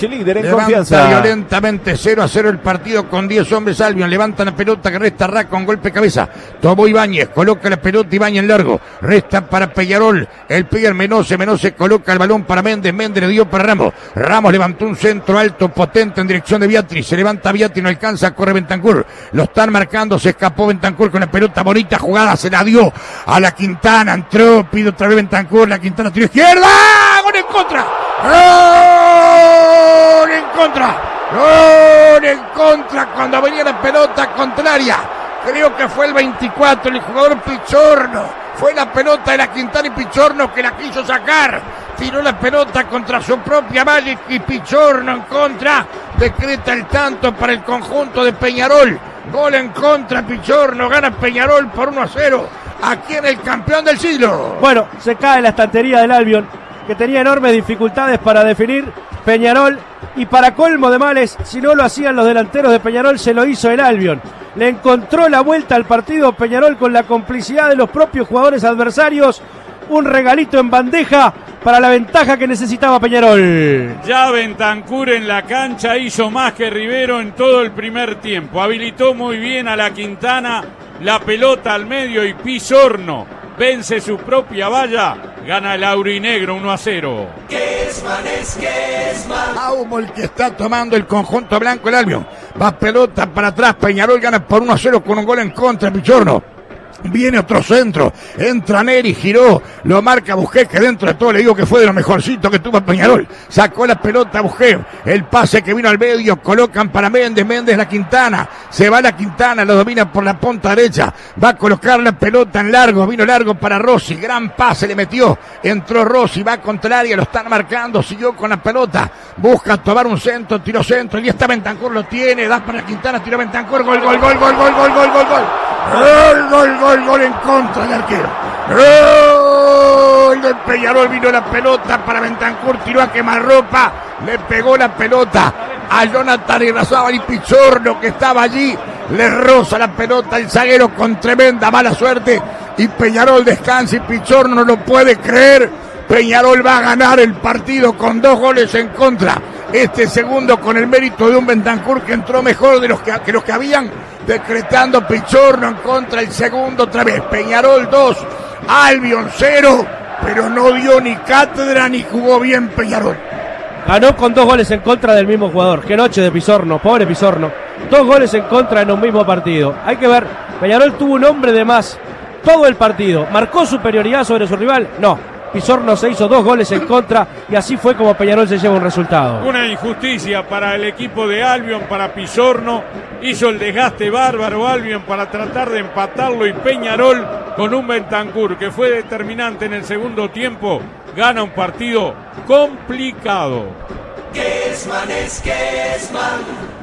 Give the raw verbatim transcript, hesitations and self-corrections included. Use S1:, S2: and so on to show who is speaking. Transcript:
S1: Líder en
S2: Levanta
S1: confianza.
S2: violentamente cero a cero el partido con diez hombres. Albion levanta la pelota que resta Ra con golpe de cabeza. Tomó Ibáñez, coloca la pelota Ibáñez en largo. Resta para Peñarol. El Peñar Menose, Menose coloca el balón para Méndez. Méndez le dio para Ramos. Ramos levantó un centro alto, potente en dirección de Beatriz. Se levanta Beatriz, no alcanza, corre Bentancur. Lo están marcando, se escapó Bentancur con la pelota bonita jugada. Se la dio a la Quintana. Entró, pide otra vez Bentancur. La Quintana tiro izquierda. ¡Gol en contra! ¡Gol en contra! ¡Gol en contra! Cuando venía la pelota contraria. Creo que fue el veinticuatro, el jugador Pichorno. Fue la pelota de la Quintana y Pichorno que la quiso sacar. Tiró la pelota contra su propia malla y Pichorno en contra. Decreta el tanto para el conjunto de Peñarol. Gol en contra, Pichorno. Gana Peñarol por uno a cero. Aquí en el campeón del siglo.
S1: Bueno, se cae la estantería del Albion, que tenía enormes dificultades para definir Peñarol, y para colmo de males, si no lo hacían los delanteros de Peñarol, se lo hizo el Albion. Le encontró la vuelta al partido Peñarol con la complicidad de los propios jugadores adversarios. Un regalito en bandeja para la ventaja que necesitaba Peñarol.
S3: Ya Bentancur en la cancha hizo más que Rivero en todo el primer tiempo. Habilitó muy bien a la Quintana, la pelota al medio y Pisorno vence su propia valla. Gana el aurinegro uno a cero.
S2: Kesman es Kesman. Aumo el que está tomando el conjunto blanco el Albion. Va pelota para atrás. Peñarol gana por uno a cero con un gol en contra. Pichorno. Viene otro centro, entra Neri, giró, lo marca Busquets, que dentro de todo le digo que fue de lo mejorcito que tuvo Peñarol. Sacó la pelota Busquets, el pase que vino al medio, colocan para Méndez, Méndez la Quintana, se va la Quintana, lo domina por la punta derecha, va a colocar la pelota en largo, vino largo para Rossi, gran pase le metió, entró Rossi, va contra el área, lo están marcando, siguió con la pelota, busca tomar un centro, tiró centro, y está Bentancur, lo tiene, da para la Quintana, tiró Bentancur, gol, gol, gol, gol, gol, gol, gol, gol, gol. Gol, gol, gol, gol en contra del arquero. Gol del Peñarol, vino la pelota para Bentancur, tiró a quemarropa, le pegó la pelota a Jonathan Irrazábal y Pichorno que estaba allí, le roza la pelota el zaguero con tremenda mala suerte y Peñarol descansa y Pichorno no lo puede creer. Peñarol va a ganar el partido con dos goles en contra. Este segundo con el mérito de un Bentancur que entró mejor de los que, que los que habían, decretando Pichorno en contra el segundo otra vez. Peñarol dos, Albion cero, pero no dio ni cátedra ni jugó bien Peñarol.
S1: Ganó con dos goles en contra del mismo jugador. Qué noche de Pisorno, pobre Pisorno. Dos goles en contra en un mismo partido. Hay que ver, Peñarol tuvo un hombre de más todo el partido. ¿Marcó superioridad sobre su rival? No. Pisorno se hizo dos goles en contra y así fue como Peñarol se lleva un resultado.
S3: Una injusticia para el equipo de Albion, para Pisorno. Hizo el desgaste bárbaro Albion para tratar de empatarlo y Peñarol con un Bentancur que fue determinante en el segundo tiempo. Gana un partido complicado.
S4: Kesman es Kesman.